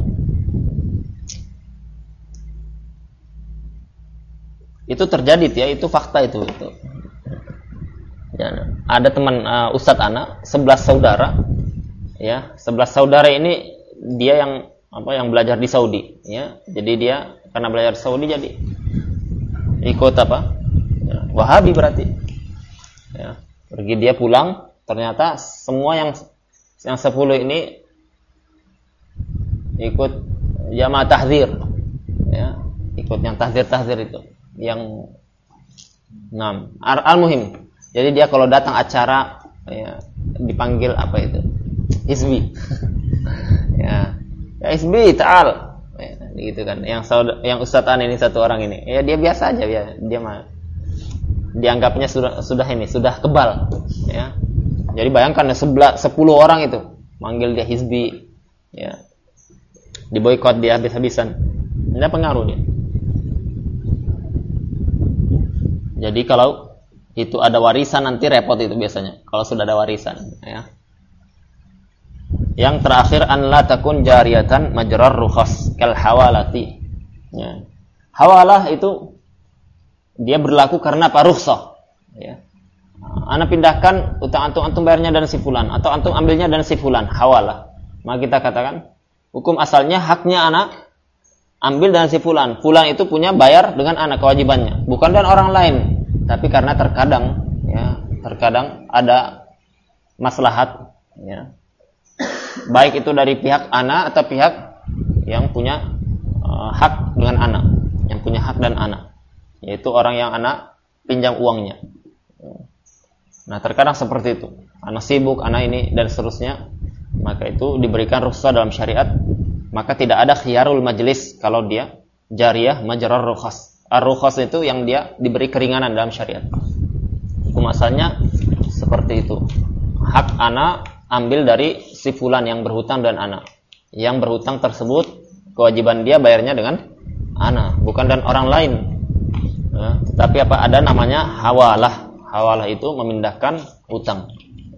Itu terjadi ya, itu fakta itu itu. Ya, ada teman uh, Ustadz anak sebelas saudara, ya, sebelas saudara ini dia yang apa yang belajar di Saudi, ya. Jadi dia karena belajar di Saudi jadi ikut apa? Ya, Wahabi berarti. Ya, pergi dia pulang, ternyata semua yang yang sepuluh ini ikut jamaah tahdzir, ya, ikut yang tahdzir-tahdzir itu, yang enam. Al-muhim. Jadi dia kalau datang acara, ya, dipanggil apa itu? Hizbi. ya. Ya Hizbi, ta'al. Ya, gitu kan. Yang saudara, yang ustadzan ini satu orang ini. Ya dia biasa aja ya, dia mah dianggapnya sudah sudah ini, sudah kebal, ya. Jadi bayangkan sebelah sepuluh orang itu manggil dia Hizbi, ya. Diboikot dia habis-habisan. Ini pengaruh dia. Jadi kalau itu ada warisan nanti repot itu biasanya. Kalau sudah ada warisan, ya. Yang terakhir, an la takun jariyatan majrar rukhas kal hawalati. Ya. Hawalah itu dia berlaku karena apa? Rukhsah. Ya. Ana pindahkan utang antum, antum bayarnya dan si fulan, atau antum ambilnya dan si fulan, hawalah. Maka kita katakan hukum asalnya haknya anak ambil dan si fulan. Fulan itu punya bayar dengan anak kewajibannya, bukan dan orang lain. Tapi karena terkadang ya, terkadang ada maslahat ya. Baik itu dari pihak anak atau pihak yang punya uh, hak dengan anak, yang punya hak dan anak, yaitu orang yang anak pinjam uangnya. Nah, terkadang seperti itu. Anak sibuk, anak ini dan seterusnya. Maka itu diberikan rukhsah dalam syariat. Maka tidak ada khiyarul majlis kalau dia jariyah majrar rukhas. Ar-rukhas itu yang dia diberi keringanan dalam syariat. Hukum asalnya seperti itu. Hak anak ambil dari si fulan yang berhutang dan anak. Yang berhutang tersebut kewajiban dia bayarnya dengan anak, bukan dan orang lain. Ya, tapi apa ada namanya hawalah. Hawalah itu memindahkan utang.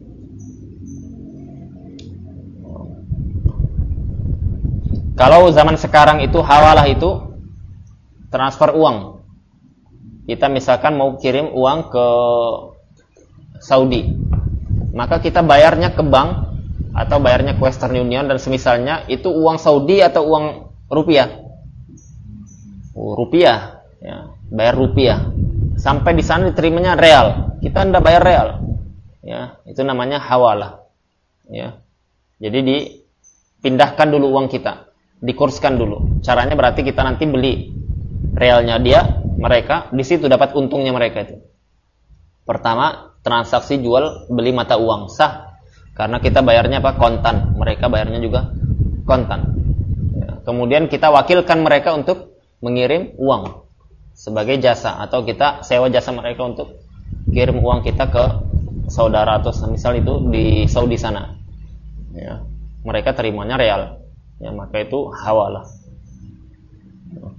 Kalau zaman sekarang itu hawalah itu transfer uang. Kita misalkan mau kirim uang ke Saudi, maka kita bayarnya ke bank atau bayarnya ke Western Union dan semisalnya, itu uang Saudi atau uang rupiah? Oh, rupiah, ya, bayar rupiah. Sampai di sana diterimanya real, kita hendak bayar real, ya, itu namanya hawalah, ya. Jadi dipindahkan dulu uang kita, dikurskan dulu. Caranya berarti kita nanti beli realnya dia, mereka, di situ dapat untungnya mereka itu. Pertama, transaksi jual beli mata uang sah, karena kita bayarnya apa? Kontan, mereka bayarnya juga kontan. Ya. Kemudian kita wakilkan mereka untuk mengirim uang sebagai jasa, atau kita sewa jasa mereka untuk kirim uang kita ke saudara atau misal itu di Saudi sana. Ya. Mereka terimanya real. Ya, maka itu hawalah. Ya.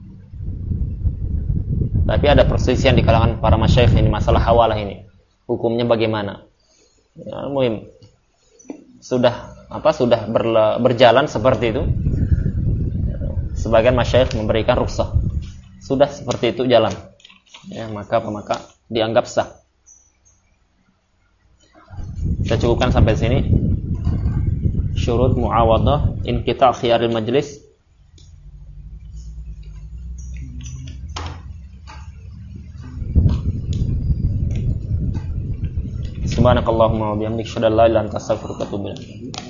Tapi ada perselisihan di kalangan para masyayikh ini masalah hawalah ini. Hukumnya bagaimana? Ya, muhim. Sudah apa sudah berla, berjalan seperti itu. Sebagian masyayikh memberikan rukhsah. Sudah seperti itu jalan. Ya, maka apa maka dianggap sah. Kita cukupkan sampai sini. Syurut muawadhah inqita' khiyaril majlis. Subhanakallahumma wa bihamdika asyhadu an la ilaha illa anta astaghfiruka wa atubu ilaik.